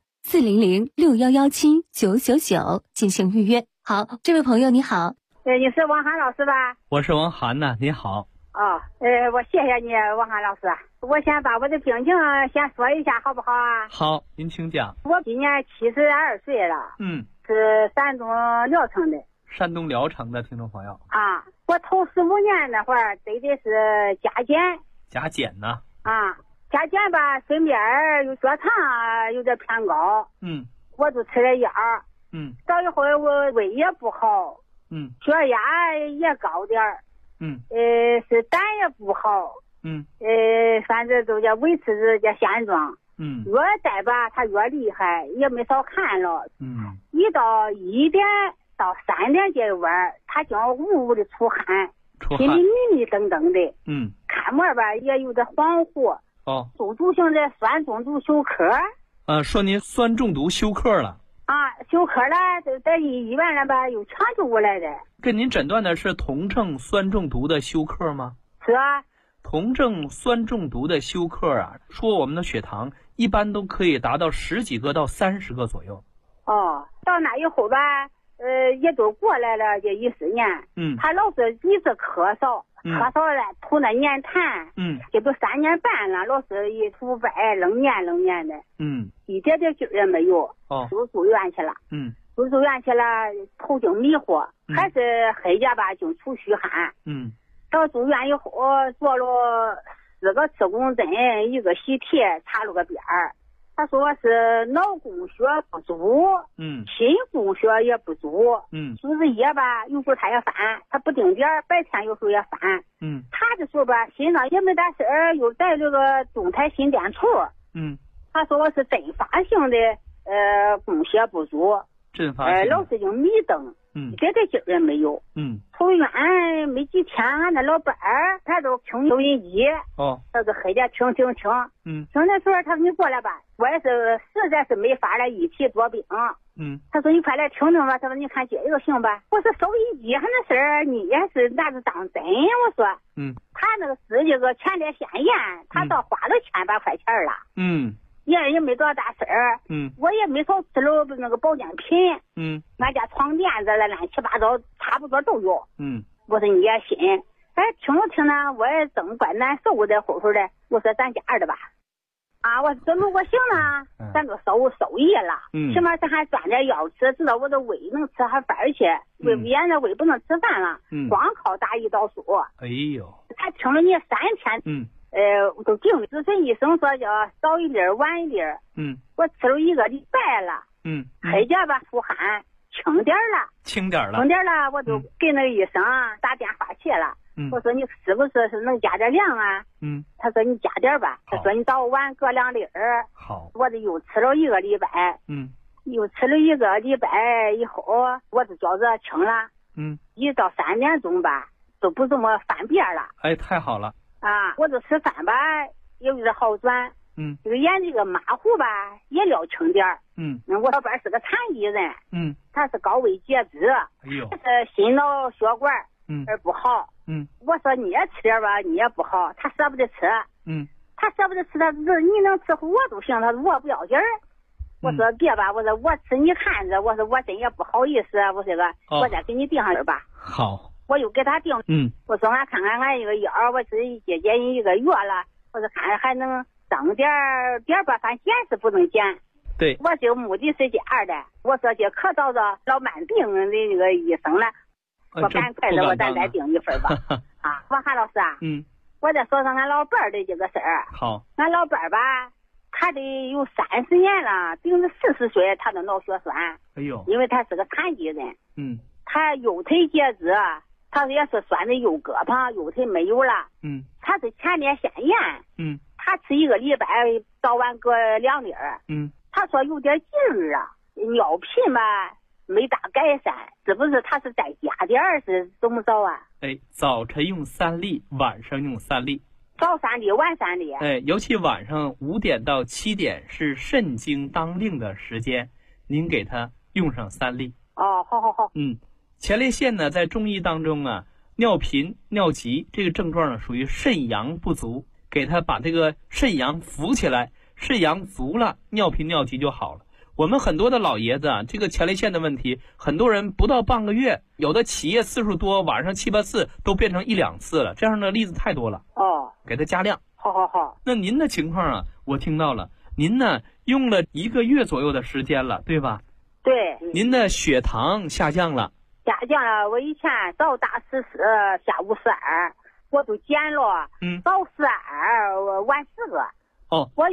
400-6117-999进行预约。好，这位朋友你好。 你是王涵老师吧？ 我是王涵呐，你好。 我谢谢你，王涵老师。我先把我的病情先说一下，好不好啊？ 好，您请讲。 我今年72岁了。是山东聊城的。 山东聊城的听众朋友。 我头15年那会儿得的是甲减。 甲减呢？ 甲减吧，身边有血糖有点偏高。我就吃了药。到一会儿我胃也不好。血压也高点儿。是胆也不好。反正都在维持着这现状。越带吧，他越厉害，也没少看了。一到1点到3点这一晚，他就呜呜的出汗，心里迷迷瞪瞪的。看门吧也有点恍惚。中毒性的酸中毒休克。 说您酸中毒休克了。 休克了，在医院了吧，又抢救过来的。 跟您诊断的是酮症酸中毒的休克吗？ 是啊。 酮症酸中毒的休克啊，说我们的血糖一般都可以达到10几个到30个左右。 到那以后吧，也都过来了这10年。他老是一直咳嗽，咳嗽了吐那粘痰。这都3年半了，老是一吐白冷黏的。一点劲也没有。住院去了。住院去了，头就迷糊，还是黑家吧就出虚汗。到住院以后做了4个磁共振，1个CT，插了个边儿。他说我是脑供血不足，心供血也不足，数字夜吧有时候他也犯，他不定点，白天有时候也犯。他的时候吧心脏也没大事儿，又带了个动态心电图。他说我是阵发性的供血不足，老是就迷瞪。一点劲也没有。出院没几天，俺那老伴儿他都听收音机。他说黑的听。听的时候他说你过来吧，我也是实在是没法了，一体多病。他说你快来听吧，他说你看这个行吧。我说收音机还那事儿你也是拿着当真，我说。他那个10几个前列腺炎，他倒花了100块钱了。也没多大事儿。我也没少吃了那个保健品。俺家床垫子了乱七八糟差不多都有。我说你也信。听着听呢，我也正怪难受的后头的，我说咱家的吧。我说如果行呢，咱就收益了。起码咱还赚点药吃，知道我的胃能吃还饭去，胃不炎的胃不能吃饭了。光靠打胰岛素。他听了你3天。都定了，咨询医生说叫早一粒晚一粒。我吃了1个礼拜了。黑家吧出汗轻点了，我就给那个医生打电话去了。我说你是不是能加点量啊？他说你加点吧。他说你早晚各2粒。 好， 我就又吃了1个礼拜。又吃了1个礼拜以后，我就觉着轻了。一到3点钟吧，都不这么翻便了。 太好了。 我就吃饭吧，也有点好转。这个眼这个马虎吧，也撩轻点儿。我老伴是个残疾人。他是高位截肢。是心脑血管不好。我说你也吃点吧，你也不好，他舍不得吃。他舍不得吃，他说你能吃我都行，他说我不要紧儿。我说别吧，我说我吃你看着，我说我真也不好意思，我说我再给你订上吧。 好。 我又给他订。我说俺看看俺一个药，我是接近1个月了，我说看还能增点吧，反正减是不能减。 对， 我这个目的是这样的，我说这可找着老慢病的这个医生了，我赶快的我咱再订一份吧。王涵老师。我再说说俺老伴儿的这个事儿。 好。 俺老伴儿吧， 他得有30年了，顶着40岁他都脑血栓。 哎呦， 因为他是个残疾人。 嗯， 他右腿截肢，他也是拴的右胳膊，右腿没有了。 嗯， 他是前列腺炎。 嗯， 他吃1个礼拜，早晚各2粒。 嗯， 他说有点劲儿啊，尿频吧没大改善，是不是他是再加点儿是怎么着啊？ 哎，早晨用3粒，晚上用3粒。 早3粒，晚3粒。 哎，尤其晚上5点到7点是肾经当令的时间，您给他用上3粒。 哦，好好好。 嗯，前列腺呢，在中医当中啊，尿频、尿急这个症状呢，属于肾阳不足，给他把这个肾阳扶起来，肾阳足了，尿频尿急就好了。我们很多的老爷子啊，这个前列腺的问题，很多人不到半个月，有的起夜次数多，晚上7、8次都变成1、2次了，这样的例子太多了。 哦， 给他加量。 好好好。 那您的情况啊，我听到了，您呢用了1个月左右的时间了，对吧？ 对。 您的血糖下降了。 下降了，我以前早打14，下午12，我都减了。早12，晚10个。 哦。 我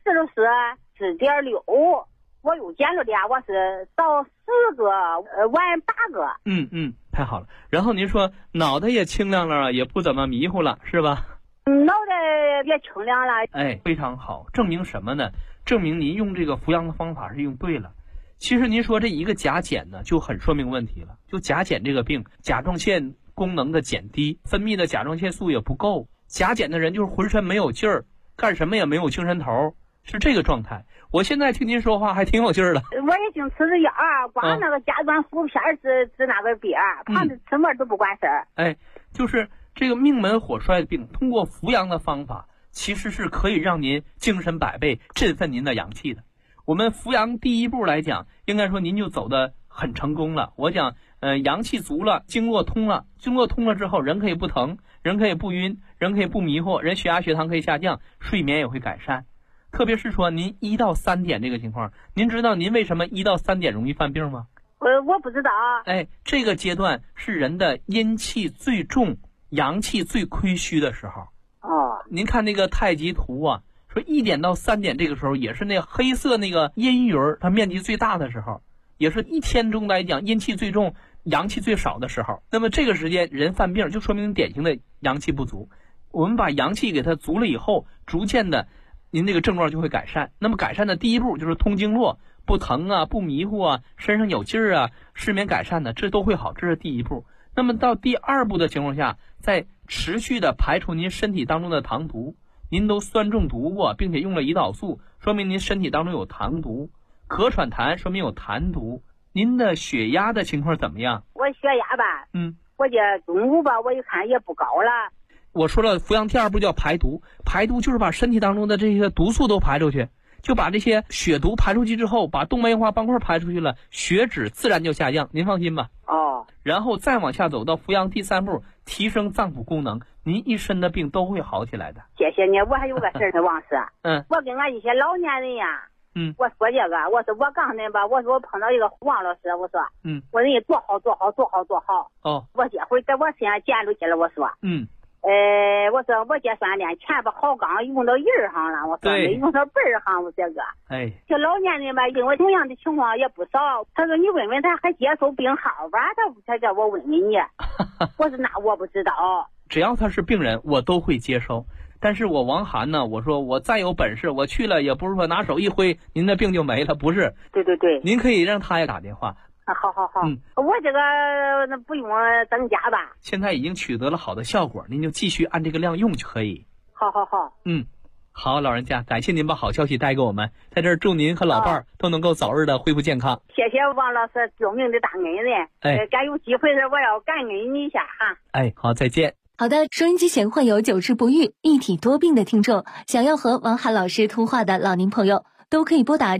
14.6，我又减了点，我是早10个，晚8个。 太好了。然后您说脑袋也清亮了，也不怎么迷糊了，是吧？ 脑袋也清亮了。 哎，非常好，证明什么呢？证明您用这个服阳的方法是用对了。其实您说这一个甲减呢，就很说明问题了。就甲减这个病，甲状腺功能的减低，分泌的甲状腺素也不够。甲减的人就是浑身没有劲儿，干什么也没有精神头，是这个状态。我现在听您说话还挺有劲儿的。 我已经吃着药，光那个甲状辅片治那个病，旁的吃么都不管事儿。 哎，就是这个命门火衰的病，通过扶阳的方法，其实是可以让您精神百倍，振奋您的阳气的。我们扶阳第一步来讲，应该说您就走得很成功了。我讲，阳气足了，经络通了，经络通了之后，人可以不疼，人可以不晕，人可以不迷糊，人血压血糖可以下降，睡眠也会改善。特别是说您1到3点这个情况，您知道您为什么1到3点容易犯病吗？ 我不知道。 哎，这个阶段是人的阴气最重，阳气最亏虚的时候。 哦。 您看那个太极图啊，说1点到3点这个时候也是那黑色那个阴云它面积最大的时候，也是一天中来讲阴气最重阳气最少的时候。那么这个时间人犯病就说明典型的阳气不足。我们把阳气给它足了以后，逐渐的您这个症状就会改善。那么改善的第一步就是通经络，不疼啊，不迷糊啊，身上有劲儿啊，失眠改善的，这都会好，这是第一步。那么到第2步的情况下，再持续的排除您身体当中的糖毒。您都酸中毒过，并且用了胰岛素，说明您身体当中有糖毒。咳喘痰说明有痰毒。您的血压的情况怎么样？ 我血压吧，我这中午吧，我一看也不高了。 我说了，扶阳第2步叫排毒，排毒就是把身体当中的这些毒素都排出去，就把这些血毒排出去之后，把动脉硬化斑块排出去了，血脂自然就下降，您放心吧。 哦。 然后再往下走到扶阳第3步，提升脏腑功能，您一身的病都会好起来的。 谢谢你，我还有个事儿，王师。我跟俺一些老年人呀，我说这个，我说我刚才吧，我说我碰到一个王老师，我说，我人家多好多好多好多好。 哦。 我这会在我身上见着去了，我说。我说我这算练钱把好钢用到人上了，我说没用到本上，我这个。 哎。 这老年人吧，跟我同样的情况也不少。他说你问问他还接受病号吧，他叫我问问你。我说那我不知道。 只要他是病人，我都会接收。但是我王涵呢，我说我再有本事，我去了也不是说拿手一挥，您的病就没了，不是。 对对对。 您可以让他也打电话。 好好好。我这个不用增加吧。 现在已经取得了好的效果，您就继续按这个量用就可以。 好好好。 好，老人家，感谢您把好消息带给我们，在这儿祝您和老伴儿都能够早日的恢复健康。 谢谢王老师救命的大恩人。该有机会的我要感恩你一下哈。 好，再见。 好的，收音机前患有久治不愈、一体多病的听众，想要和王涵老师通话的老年朋友，都可以拨打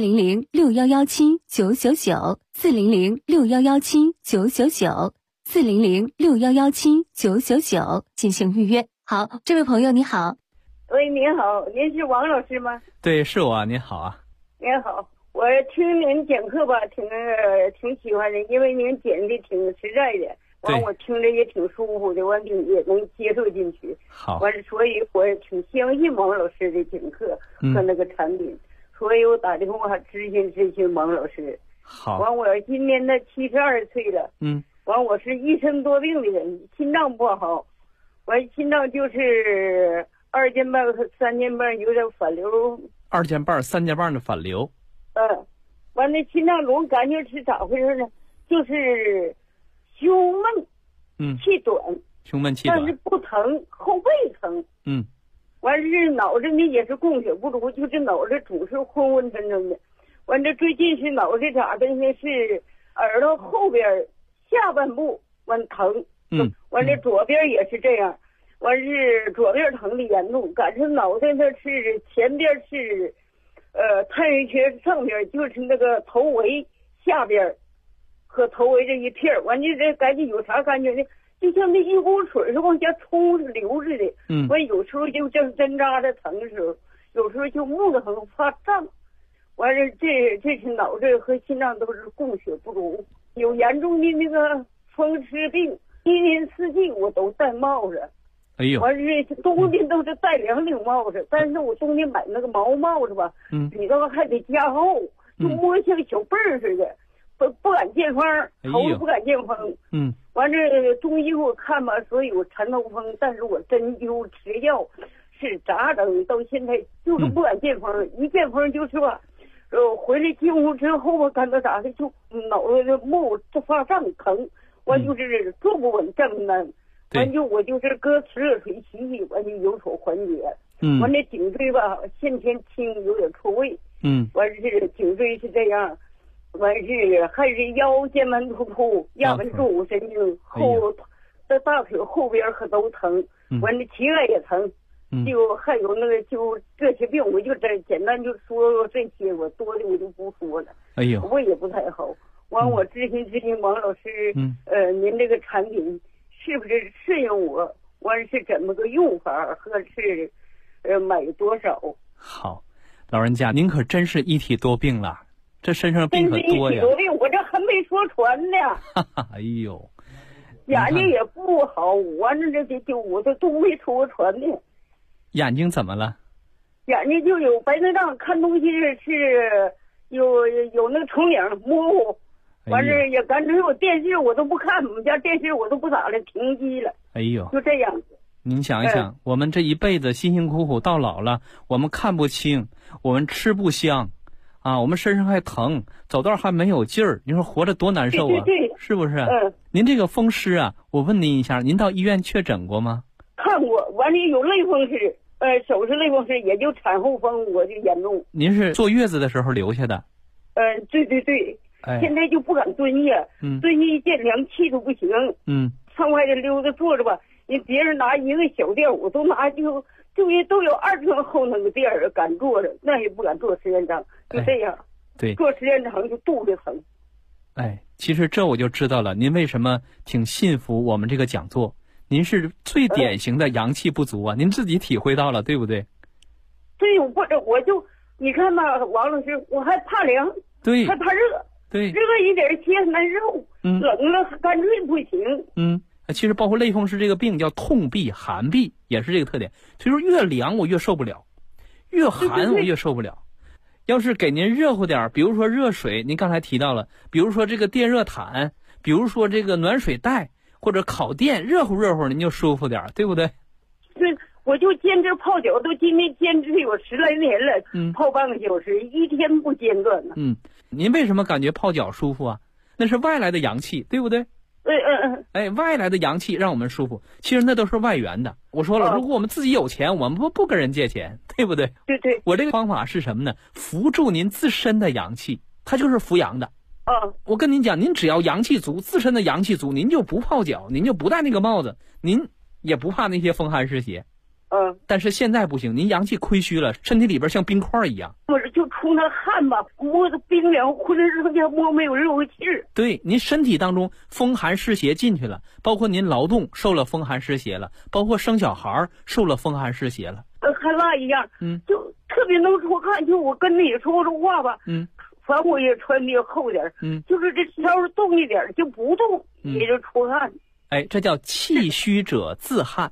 400-6117-999，400-6117-999，400-6117-999进行预约。好，这位朋友你好。 喂，您好，您是王老师吗？ 对，是我，您好啊。 您好，我听您讲课吧，挺喜欢的，因为您讲的挺实在的。完，我听着也挺舒服的，完也能接受进去。 好。 完了，所以我挺相信王老师的讲课和那个产品，所以我打电话咨询王老师。 好。 完，我今年的72岁了。完，我是一身多病的人，心脏不好，完心脏就是2间半和3间半有点反流。 2间半、3间半的反流。 完了，心脏总感觉是咋回事呢？就是胸闷，气短。 胸闷气短， 但是不疼，后背疼。完是脑子呢也是供血不足，就是脑子总是昏昏沉沉的。完这最近是脑子咋的呢？是耳朵后边下半部完疼。完这左边也是这样，完是左边疼的严重，赶上脑袋那是前边是太阳穴上边就是那个头围下边和头围这一片，完就这赶紧有啥感觉呢？就像那一股水是往下冲流似的。完有时候就正针扎着疼的时候，有时候就木得很发胀。完了这是脑子和心脏都是供血不足，有严重的那个风湿病，一年四季我都戴帽子。 哎呦！ 完是冬天都是戴2顶帽子，但是我冬天买那个毛帽子吧，里头还得加厚，就摸像小被儿似的，不敢见风，头不敢见风。完这中医我看吧，所以我缠头风，但是我针灸吃药是咋整？到现在就是不敢见风，一见风就是吧，回来进屋之后吧，感到咋的就脑袋的木这发胀疼，完就是坐不稳正呢。完就我就是搁热水洗洗，完就有所缓解。完这颈椎吧，先天轻有点错位。完是颈椎是这样，完是还是腰间盘突出、压迫住神经后，这大腿后边可都疼。完这膝盖也疼。就还有那个就这些病，我就这简单就说这些，我多的我就不说了。 哎呦， 胃也不太好。完我咨询王老师，您这个产品是不是适应我？完是怎么个用法，或是买多少？ 好，老人家您可真是一体多病了，这身上病可多呀。 一体多病，我这还没说全呢。 哎呦， 眼睛也不好，完了这就我这都没说全呢。 眼睛怎么了？ 眼睛就有白内障，看东西是有那个重影模糊。完事也干脆我电视我都不看，我们家电视我都不咋的，停机了。 哎呦， 就这样子。 您想一想，我们这一辈子辛辛苦苦到老了，我们看不清，我们吃不香，啊，我们身上还疼，走道还没有劲儿，你说活着多难受啊？ 对， 是不是？您这个风湿啊，我问您一下，您到医院确诊过吗？ 看过，完了有类风湿，手是类风湿，也就产后风我就严重。 您是坐月子的时候留下的？ 对。现在就不敢蹲下，蹲下一见凉气都不行。上外头溜达坐着吧，人别人拿一个小垫，我都拿就都有2寸厚那个垫儿，敢坐着，那也不敢坐时间长，就这样。 对， 坐时间长就肚子疼。 其实这我就知道了，您为什么挺信服我们这个讲座？您是最典型的阳气不足啊，您自己体会到了，对不对？ 对，我就你看吧，王老师，我还怕凉， 对， 还怕热。 对， 热一点气还难受，冷了干脆不行。 其实包括类风湿这个病叫痛痹、寒痹，也是这个特点。所以说越凉我越受不了，越寒我越受不了。要是给您热乎点，比如说热水，您刚才提到了，比如说这个电热毯，比如说这个暖水袋或者烤垫，热乎您就舒服点，对不对？ 对，我就坚持泡脚，都今天坚持有10来年了，泡半个小时，一天不间断呢。 您为什么感觉泡脚舒服啊？那是外来的阳气，对不对？外来的阳气让我们舒服，其实那都是外源的。我说了，如果我们自己有钱，我们不跟人借钱，对不对？ 对。 我这个方法是什么呢？扶助您自身的阳气，它就是扶阳的。我跟您讲，您只要阳气足，自身的阳气足，您就不泡脚，您就不戴那个帽子，您也不怕那些风寒湿邪。但是现在不行，您阳气亏虚了，身体里边像冰块一样。 我就出那汗吧，摸着冰凉，浑身上下摸没有热乎气儿。 对，您身体当中风寒湿邪进去了，包括您劳动受了风寒湿邪了，包括生小孩受了风寒湿邪了。 还那一样，就特别能出汗。就我跟你说话吧，反正我也穿的厚点，就是这稍微动一点就不动，也就出汗。 这叫气虚者自汗。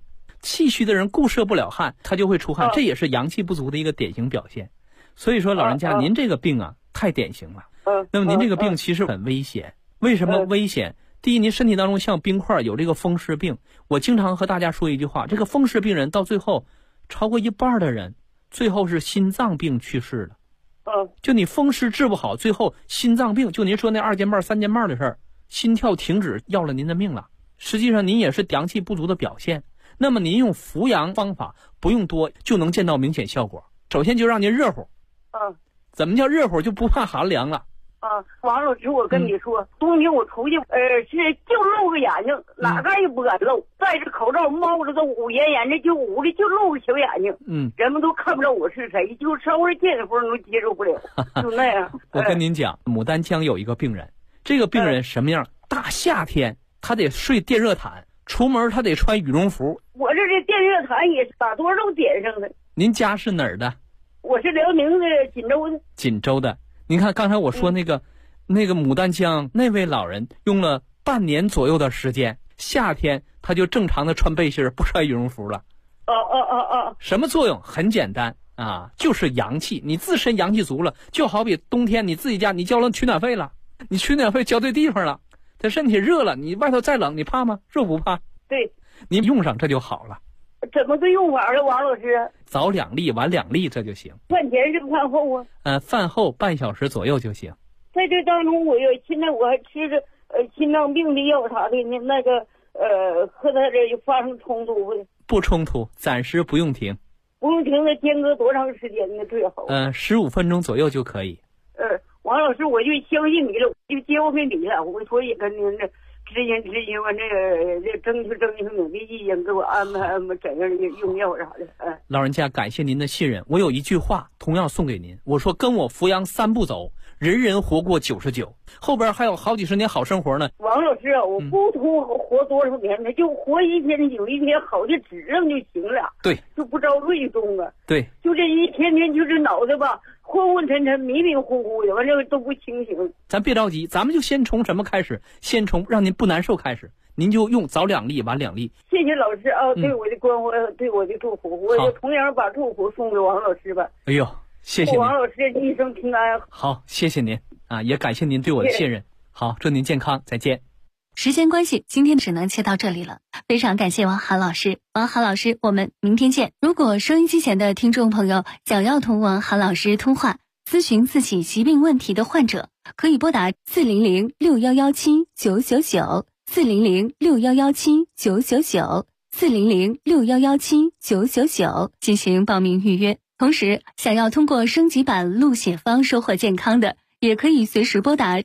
气虚的人固摄不了汗，他就会出汗，这也是阳气不足的一个典型表现。所以说老人家，您这个病啊太典型了。那么您这个病其实很危险。为什么危险？第一，您身体当中像冰块，有这个风湿病。我经常和大家说一句话，这个风湿病人到最后超过一半的人最后是心脏病去世的。就你风湿治不好，最后心脏病，就您说那2件半3件半的事儿，心跳停止要了您的命了。实际上您也是阳气不足的表现。那么您用扶阳方法不用多就能见到明显效果。首先就让您热乎。怎么叫热乎？就不怕寒凉了。 王老师，我跟你说，冬天我出去是就露个眼睛，哪嘎也不敢露，戴着口罩冒着都捂严严的，就捂的就露个小眼睛。人们都看不着我是谁，就稍微见风都接受不了，就那样。 我跟您讲，牡丹江有一个病人，这个病人什么样？大夏天他得睡电热毯，出门他得穿羽绒服。 我这电热毯也是把多少都点上的。 您家是哪儿的？ 我是辽宁的锦州的。 锦州的。您看刚才我说那个牡丹江那位老人用了半年左右的时间，夏天他就正常的穿背心不穿羽绒服了。什么作用？很简单啊，就是阳气，你自身阳气足了，就好比冬天你自己家你交了取暖费了，你取暖费交对地方了，这身体热了，你外头再冷你怕吗？热不怕？ 对， 你用上这就好了。 怎么个用法了，王老师？ 早2粒，晚2粒，这就行。 饭前是饭后啊？ 饭后半小时左右就行。 在这当中，现在我还吃着心脏病的药啥的，那个和他这发生冲突不？ 不冲突，暂时不用停。 不用停，那间隔多长时间呢？最好 15分钟左右就可以。 王老师，我就相信你了，我就交给你了，我所以跟您这执行完这争取你的意见，给我安排怎样的用药啥的。 老人家，感谢您的信任。我有一句话同样送给您，我说跟我扶阳3步走，人人活过99，后边还有好几十年好生活呢。 王老师啊，我不图活多少年呢，就活一天有一天好的质量就行了。 对， 就不着瑞中啊。 对， 就这一天就是脑袋吧昏昏沉沉迷迷糊糊的，完了都不清醒。 咱别着急，咱们就先从什么开始？先从让您不难受开始。您就用早2粒，晚2粒。 谢谢老师啊，对我的关怀，对我的祝福，我也同样把祝福送给王老师吧。 哎呦，谢谢您， 王老师一生平安。 好，谢谢您啊，也感谢您对我的信任。好，祝您健康，再见。 时间关系，今天只能切到这里了。非常感谢王涵老师，王涵老师，我们明天见。如果收音机前的听众朋友想要同王涵老师通话，咨询自己疾病问题的患者，可以拨打40061179999。40061179999，40061179999进行报名预约。同时，想要通过升级版录写方收获健康的，也可以随时拨打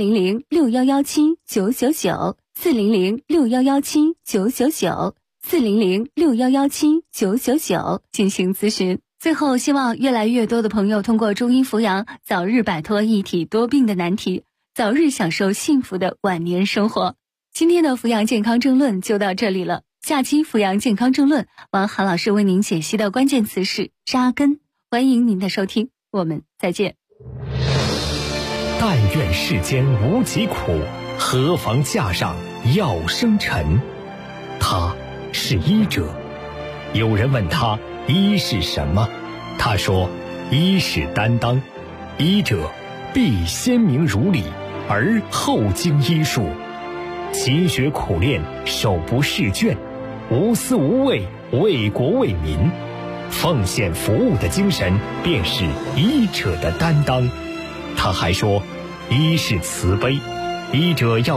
40061179999，40061179999，40061179999进行咨询。最后，希望越来越多的朋友通过中医扶阳，早日摆脱一体多病的难题，早日享受幸福的晚年生活。今天的扶阳健康政论就到这里了，下期扶阳健康政论，王涵老师为您解析的关键词是扎根。欢迎您的收听，我们再见。 但愿世间无疾苦，何妨架上药生尘。他是医者。有人问他医是什么，他说医是担当，医者必先明儒理，而后经医术，勤学苦练，手不释卷，无私无畏，为国为民，奉献服务的精神便是医者的担当。他还说医是慈悲，医者要